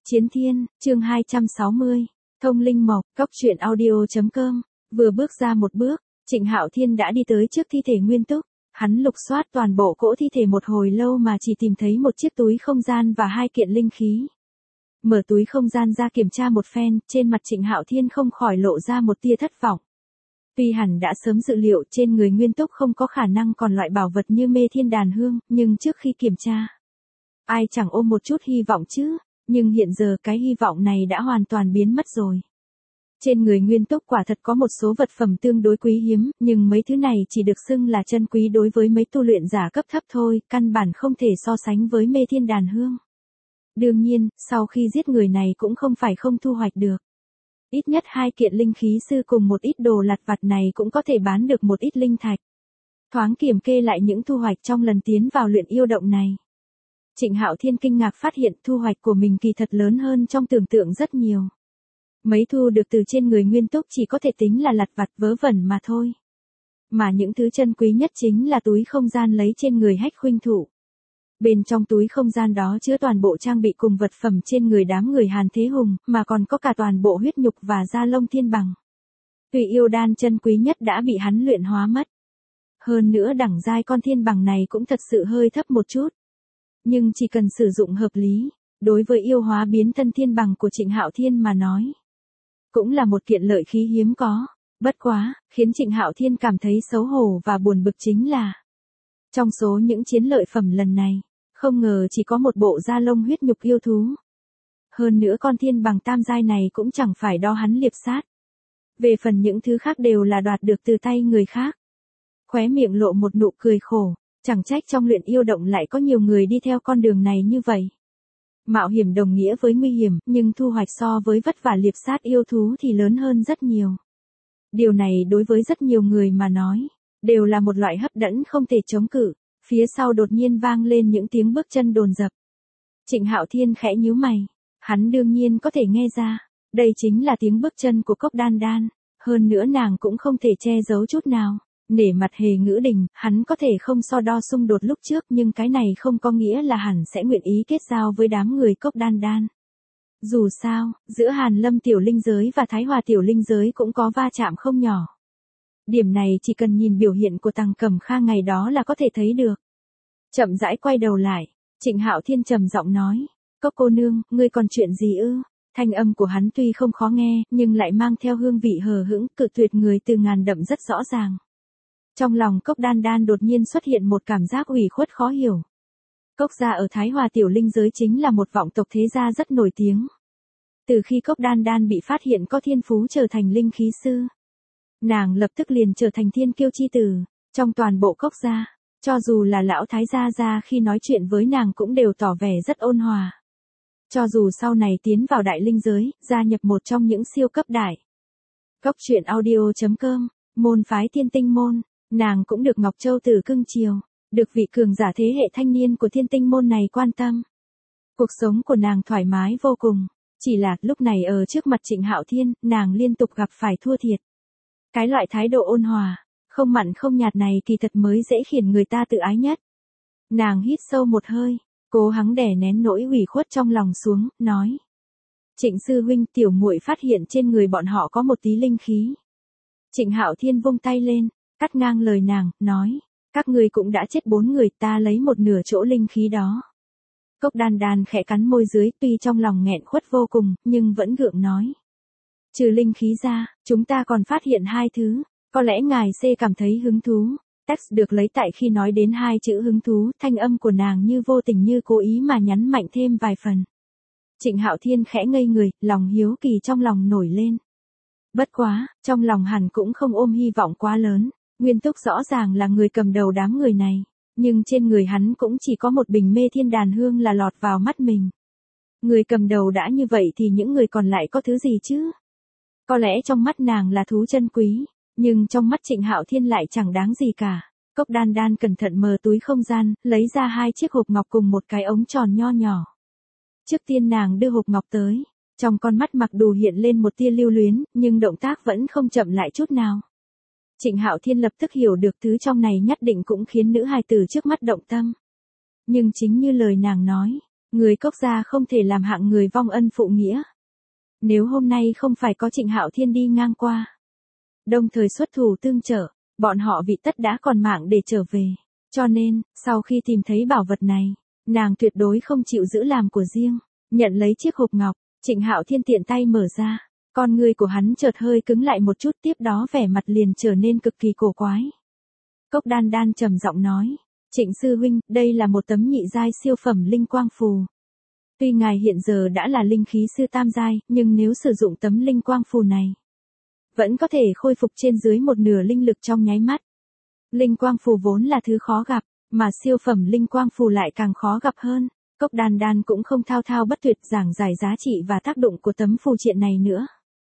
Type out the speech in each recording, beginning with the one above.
Chiến Thiên, chương 260. Thông linh mộc, cóc truyện audio.com. Vừa bước ra một bước, Trịnh Hạo Thiên đã đi tới trước thi thể Nguyên Túc. Hắn lục soát toàn bộ cỗ thi thể một hồi lâu mà chỉ tìm thấy một chiếc túi không gian và 2 kiện linh khí. Mở túi không gian ra kiểm tra một phen, trên mặt Trịnh Hạo Thiên không khỏi lộ ra một tia thất vọng. Tuy hẳn đã sớm dự liệu trên người Nguyên Túc không có khả năng còn loại bảo vật như Mê Thiên Đàn Hương, nhưng trước khi kiểm tra, ai chẳng ôm một chút hy vọng chứ, nhưng hiện giờ cái hy vọng này đã hoàn toàn biến mất rồi. Trên người Nguyên Túc quả thật có một số vật phẩm tương đối quý hiếm, nhưng mấy thứ này chỉ được xưng là chân quý đối với mấy tu luyện giả cấp thấp thôi, căn bản không thể so sánh với Mê Thiên Đàn Hương. Đương nhiên, sau khi giết người này cũng không phải không thu hoạch được. Ít nhất 2 kiện linh khí sư cùng một ít đồ lặt vặt này cũng có thể bán được một ít linh thạch. Thoáng kiểm kê lại những thu hoạch trong lần tiến vào luyện yêu động này, Trịnh Hạo Thiên kinh ngạc phát hiện thu hoạch của mình kỳ thật lớn hơn trong tưởng tượng rất nhiều. Mấy thu được từ trên người Nguyên Túc chỉ có thể tính là lặt vặt vớ vẩn mà thôi. Mà những thứ chân quý nhất chính là túi không gian lấy trên người Hách Khuynh Thụ. Bên trong túi không gian đó chứa toàn bộ trang bị cùng vật phẩm trên người đám người Hàn Thế Hùng, mà còn có cả toàn bộ huyết nhục và da lông thiên bằng. Tuy yêu đan chân quý nhất đã bị hắn luyện hóa mất. Hơn nữa đẳng giai con thiên bằng này cũng thật sự hơi thấp một chút. Nhưng chỉ cần sử dụng hợp lý, đối với yêu hóa biến thân thiên bằng của Trịnh Hạo Thiên mà nói, cũng là một kiện lợi khí hiếm có. Bất quá, khiến Trịnh Hạo Thiên cảm thấy xấu hổ và buồn bực chính là, trong số những chiến lợi phẩm lần này, không ngờ chỉ có một bộ da lông huyết nhục yêu thú. Hơn nữa con thiên bằng tam giai này cũng chẳng phải do hắn liệp sát. Về phần những thứ khác đều là đoạt được từ tay người khác. Khóe miệng lộ một nụ cười khổ, chẳng trách trong luyện yêu động lại có nhiều người đi theo con đường này như vậy. Mạo hiểm đồng nghĩa với nguy hiểm, nhưng thu hoạch so với vất vả liệp sát yêu thú thì lớn hơn rất nhiều. Điều này đối với rất nhiều người mà nói, đều là một loại hấp dẫn không thể chống cự. Phía sau đột nhiên vang lên những tiếng bước chân dồn dập. Trịnh Hạo Thiên khẽ nhíu mày. Hắn đương nhiên có thể nghe ra, đây chính là tiếng bước chân của Cốc Đan Đan. Hơn nữa nàng cũng không thể che giấu chút nào. Nể mặt Hề Ngữ Đình, hắn có thể không so đo xung đột lúc trước, nhưng cái này không có nghĩa là hắn sẽ nguyện ý kết giao với đám người Cốc Đan Đan. Dù sao, giữa Hàn Lâm tiểu linh giới và Thái Hòa tiểu linh giới cũng có va chạm không nhỏ. Điểm này chỉ cần nhìn biểu hiện của Tằng Cẩm Kha ngày đó là có thể thấy được. Chậm rãi quay đầu lại, Trịnh Hạo Thiên trầm giọng nói, Cốc cô nương, ngươi còn chuyện gì ư? Thanh âm của hắn tuy không khó nghe, nhưng lại mang theo hương vị hờ hững, cự tuyệt người từ ngàn đậm rất rõ ràng. Trong lòng Cốc Đan Đan đột nhiên xuất hiện một cảm giác ủy khuất khó hiểu. Cốc gia ở Thái Hòa tiểu linh giới chính là một vọng tộc thế gia rất nổi tiếng. Từ khi Cốc Đan Đan bị phát hiện có thiên phú trở thành linh khí sư, nàng lập tức liền trở thành thiên kiêu chi tử, trong toàn bộ Cốc gia, cho dù là lão thái gia khi nói chuyện với nàng cũng đều tỏ vẻ rất ôn hòa. Cho dù sau này tiến vào đại linh giới, gia nhập một trong những siêu cấp đại. Cóc truyện audio.com, môn phái Thiên Tinh môn, nàng cũng được Ngọc Châu Tử cưng chiều, được vị cường giả thế hệ thanh niên của Thiên Tinh môn này quan tâm. Cuộc sống của nàng thoải mái vô cùng, chỉ là lúc này ở trước mặt Trịnh Hạo Thiên, nàng liên tục gặp phải thua thiệt. Cái loại thái độ ôn hòa, không mặn không nhạt này kỳ thật mới dễ khiến người ta tự ái nhất. Nàng hít sâu một hơi, cố gắng đè nén nỗi ủy khuất trong lòng xuống, nói: Trịnh sư huynh, tiểu muội phát hiện trên người bọn họ có một tí linh khí. Trịnh Hạo Thiên vung tay lên, cắt ngang lời nàng, nói: các ngươi cũng đã chết 4 người, ta lấy một nửa chỗ linh khí đó. Cốc Đan Đan khẽ cắn môi dưới, tuy trong lòng nghẹn khuất vô cùng, nhưng vẫn gượng nói: trừ linh khí ra, chúng ta còn phát hiện 2 thứ, có lẽ ngài C cảm thấy hứng thú. Text được lấy tại khi nói đến 2 chữ hứng thú, thanh âm của nàng như vô tình như cố ý mà nhấn mạnh thêm vài phần. Trịnh Hạo Thiên khẽ ngây người, lòng hiếu kỳ trong lòng nổi lên. Bất quá, trong lòng hắn cũng không ôm hy vọng quá lớn. Nguyên Túc rõ ràng là người cầm đầu đám người này, nhưng trên người hắn cũng chỉ có một bình Mê Thiên Đàn Hương là lọt vào mắt mình. Người cầm đầu đã như vậy thì những người còn lại có thứ gì chứ? Có lẽ trong mắt nàng là thú chân quý, nhưng trong mắt Trịnh Hạo Thiên lại chẳng đáng gì cả. Cốc Đan Đan cẩn thận mở túi không gian, lấy ra 2 chiếc hộp ngọc cùng một cái ống tròn nho nhỏ. Trước tiên nàng đưa hộp ngọc tới, trong con mắt mặc dù hiện lên một tia lưu luyến, nhưng động tác vẫn không chậm lại chút nào. Trịnh Hạo Thiên lập tức hiểu được thứ trong này nhất định cũng khiến nữ hài tử trước mắt động tâm. Nhưng chính như lời nàng nói, Người Cốc gia không thể làm hạng người vong ân phụ nghĩa. Nếu hôm nay không phải có Trịnh Hạo Thiên đi ngang qua, đồng thời xuất thủ tương trợ, bọn họ vị tất đã còn mạng để trở về. Cho nên, sau khi tìm thấy bảo vật này, nàng tuyệt đối không chịu giữ làm của riêng. Nhận lấy chiếc hộp ngọc, Trịnh Hạo Thiên tiện tay mở ra. Con người của hắn chợt hơi cứng lại một chút, tiếp đó vẻ mặt liền trở nên cực kỳ cổ quái. Cốc Đan Đan trầm giọng nói, Trịnh sư huynh, đây là một tấm nhị giai siêu phẩm linh quang phù. Tuy ngài hiện giờ đã là linh khí sư tam giai, nhưng nếu sử dụng tấm linh quang phù này, vẫn có thể khôi phục trên dưới một nửa linh lực trong nháy mắt. Linh quang phù vốn là thứ khó gặp, mà siêu phẩm linh quang phù lại càng khó gặp hơn. Cốc Đan Đan cũng không thao thao bất tuyệt giảng giải giá trị và tác dụng của tấm phù triện này nữa.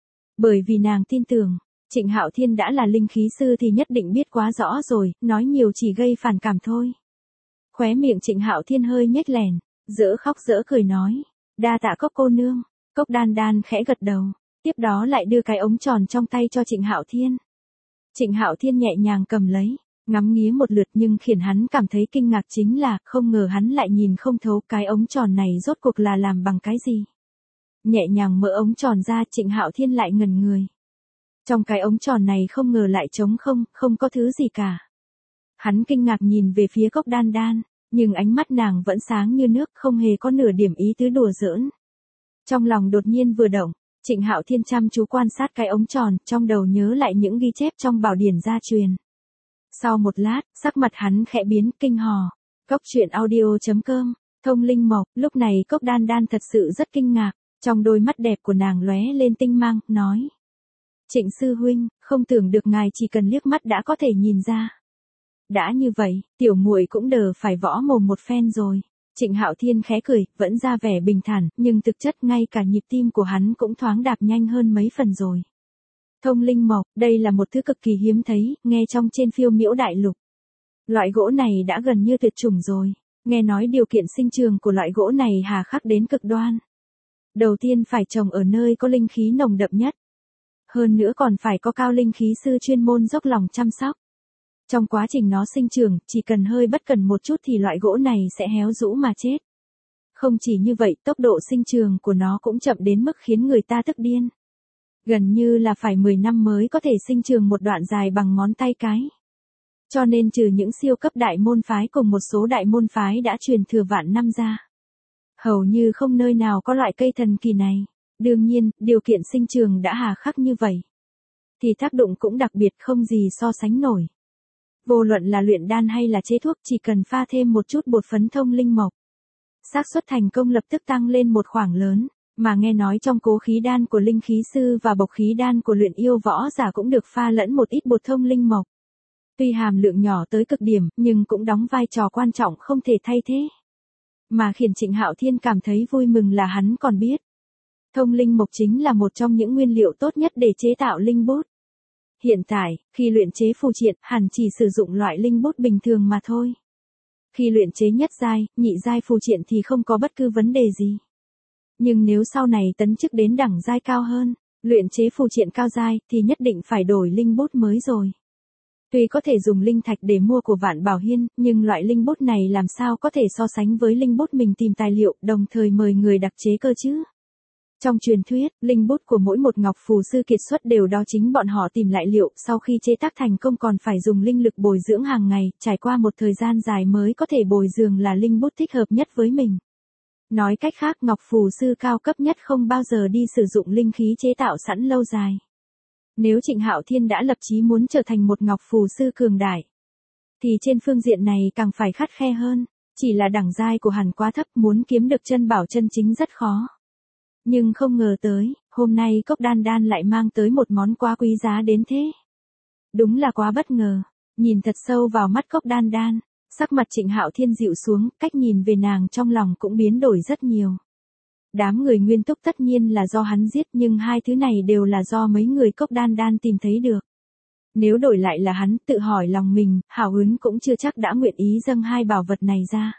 Bởi vì nàng tin tưởng, Trịnh Hạo Thiên đã là linh khí sư thì nhất định biết quá rõ rồi, nói nhiều chỉ gây phản cảm thôi. Khóe miệng Trịnh Hạo Thiên hơi nhếch lèn, dỡ khóc dỡ cười nói, đa tạ Cốc cô nương. Cốc Đan Đan khẽ gật đầu, tiếp đó lại đưa cái ống tròn trong tay cho Trịnh Hạo Thiên. Trịnh Hạo Thiên nhẹ nhàng cầm lấy, ngắm nghía một lượt, nhưng khiến hắn cảm thấy kinh ngạc chính là, không ngờ hắn lại nhìn không thấu cái ống tròn này rốt cuộc là làm bằng cái gì. Nhẹ nhàng mở ống tròn ra, Trịnh Hạo Thiên lại ngẩn người. Trong cái ống tròn này không ngờ lại trống không, không có thứ gì cả. Hắn kinh ngạc nhìn về phía Cốc Đan Đan, nhưng ánh mắt nàng vẫn sáng như nước, không hề có nửa điểm ý tứ đùa giỡn. Trong lòng đột nhiên vừa động, Trịnh Hạo Thiên chăm chú quan sát cái ống tròn, trong đầu nhớ lại những ghi chép trong bảo điển gia truyền. Sau một lát, sắc mặt hắn khẽ biến, kinh hò. Cốc truyện audio.com, thông linh mộc. Lúc này Cốc Đan Đan thật sự rất kinh ngạc, trong đôi mắt đẹp của nàng lóe lên tinh mang, nói. Trịnh sư huynh, không tưởng được ngài chỉ cần liếc mắt đã có thể nhìn ra. Đã như vậy, tiểu muội cũng đỡ phải võ mồm một phen rồi. Trịnh Hạo Thiên khẽ cười, vẫn ra vẻ bình thản, nhưng thực chất ngay cả nhịp tim của hắn cũng thoáng đạp nhanh hơn mấy phần rồi. Thông linh mộc, đây là một thứ cực kỳ hiếm thấy, nghe trong trên phiêu miễu đại lục. Loại gỗ này đã gần như tuyệt chủng rồi, nghe nói điều kiện sinh trưởng của loại gỗ này hà khắc đến cực đoan. Đầu tiên phải trồng ở nơi có linh khí nồng đậm nhất. Hơn nữa còn phải có cao linh khí sư chuyên môn dốc lòng chăm sóc. Trong quá trình nó sinh trưởng, chỉ cần hơi bất cẩn một chút thì loại gỗ này sẽ héo rũ mà chết. Không chỉ như vậy, tốc độ sinh trưởng của nó cũng chậm đến mức khiến người ta tức điên. Gần như là phải 10 năm mới có thể sinh trưởng một đoạn dài bằng ngón tay cái. Cho nên trừ những siêu cấp đại môn phái cùng một số đại môn phái đã truyền thừa vạn năm ra, hầu như không nơi nào có loại cây thần kỳ này. Đương nhiên, điều kiện sinh trưởng đã hà khắc như vậy, thì tác dụng cũng đặc biệt không gì so sánh nổi. Vô luận là luyện đan hay là chế thuốc, chỉ cần pha thêm một chút bột phấn thông linh mộc, xác suất thành công lập tức tăng lên một khoảng lớn. Mà nghe nói trong cố khí đan của linh khí sư và bộc khí đan của luyện yêu võ giả cũng được pha lẫn một ít bột thông linh mộc. Tuy hàm lượng nhỏ tới cực điểm, nhưng cũng đóng vai trò quan trọng không thể thay thế. Mà khiến Trịnh Hạo Thiên cảm thấy vui mừng là hắn còn biết, thông linh mộc chính là một trong những nguyên liệu tốt nhất để chế tạo linh bút. Hiện tại, khi luyện chế phù triện, hẳn chỉ sử dụng loại linh bút bình thường mà thôi. Khi luyện chế nhất giai, nhị giai phù triện thì không có bất cứ vấn đề gì. Nhưng nếu sau này tấn chức đến đẳng giai cao hơn, luyện chế phù triện cao giai, thì nhất định phải đổi linh bút mới rồi. Tuy có thể dùng linh thạch để mua của Vạn Bảo Hiên, nhưng loại linh bút này làm sao có thể so sánh với linh bút mình tìm tài liệu, đồng thời mời người đặc chế cơ chứ. Trong truyền thuyết, linh bút của mỗi một ngọc phù sư kiệt xuất đều đó chính bọn họ tìm lại liệu, sau khi chế tác thành công còn phải dùng linh lực bồi dưỡng hàng ngày, trải qua một thời gian dài mới có thể bồi dưỡng là linh bút thích hợp nhất với mình. Nói cách khác, ngọc phù sư cao cấp nhất không bao giờ đi sử dụng linh khí chế tạo sẵn lâu dài. Nếu Trịnh Hạo Thiên đã lập chí muốn trở thành một ngọc phù sư cường đại, thì trên phương diện này càng phải khắt khe hơn, chỉ là đẳng giai của hắn quá thấp, muốn kiếm được chân bảo chân chính rất khó. Nhưng không ngờ tới, hôm nay Cốc Đan Đan lại mang tới một món quá quý giá đến thế. Đúng là quá bất ngờ, nhìn thật sâu vào mắt Cốc Đan Đan, sắc mặt Trịnh Hạo Thiên dịu xuống, cách nhìn về nàng trong lòng cũng biến đổi rất nhiều. Đám người Nguyên Túc tất nhiên là do hắn giết, nhưng hai thứ này đều là do mấy người Cốc Đan Đan tìm thấy được. Nếu đổi lại là hắn, tự hỏi lòng mình, hào hứng cũng chưa chắc đã nguyện ý dâng hai bảo vật này ra.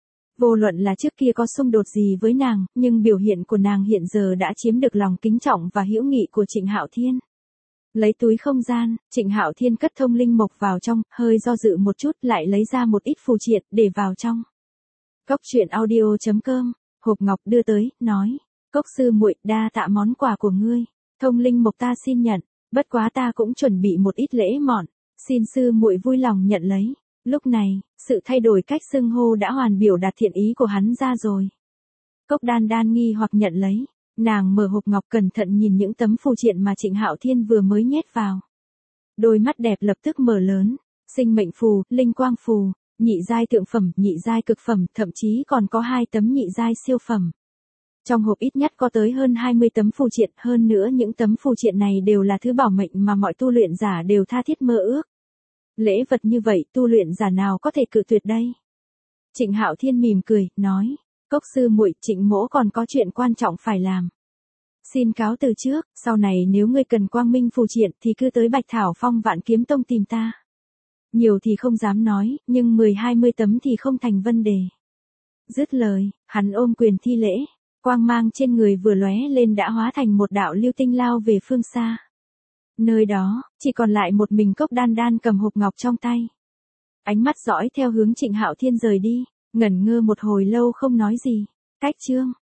Vô luận là trước kia có xung đột gì với nàng, nhưng biểu hiện của nàng hiện giờ đã chiếm được lòng kính trọng và hữu nghị của Trịnh Hạo Thiên. Lấy túi không gian, Trịnh Hạo Thiên cất thông linh mộc vào trong, hơi do dự một chút lại lấy ra một ít phù triện để vào trong. Cốc truyện audio.com hộp ngọc đưa tới, nói, Cốc sư muội, đa tạ món quà của ngươi, thông linh mộc ta xin nhận, bất quá ta cũng chuẩn bị một ít lễ mọn, xin sư muội vui lòng nhận lấy. Lúc này, sự thay đổi cách xưng hô đã hoàn biểu đạt thiện ý của hắn ra rồi. Cốc Đan Đan nghi hoặc nhận lấy, nàng mở hộp ngọc cẩn thận nhìn những tấm phù triện mà Trịnh Hạo Thiên vừa mới nhét vào. Đôi mắt đẹp lập tức mở lớn, sinh mệnh phù, linh quang phù, nhị giai thượng phẩm, nhị giai cực phẩm, thậm chí còn có 2 tấm nhị giai siêu phẩm. Trong hộp ít nhất có tới hơn 20 tấm phù triện, hơn nữa những tấm phù triện này đều là thứ bảo mệnh mà mọi tu luyện giả đều tha thiết mơ ước. Lễ vật như vậy tu luyện giả nào có thể cự tuyệt đây? Trịnh Hạo Thiên mỉm cười, nói, Cốc sư muội, Trịnh mỗ còn có chuyện quan trọng phải làm. Xin cáo từ trước, sau này nếu ngươi cần quang minh phù triện thì cứ tới Bạch Thảo Phong Vạn Kiếm Tông tìm ta. Nhiều thì không dám nói, nhưng 10-20 tấm thì không thành vấn đề. Dứt lời, hắn ôm quyền thi lễ, quang mang trên người vừa lóe lên đã hóa thành một đạo lưu tinh lao về phương xa. Nơi đó, chỉ còn lại một mình Cốc Đan Đan cầm hộp ngọc trong tay. Ánh mắt dõi theo hướng Trịnh Hạo Thiên rời đi, ngẩn ngơ một hồi lâu không nói gì. Cách chương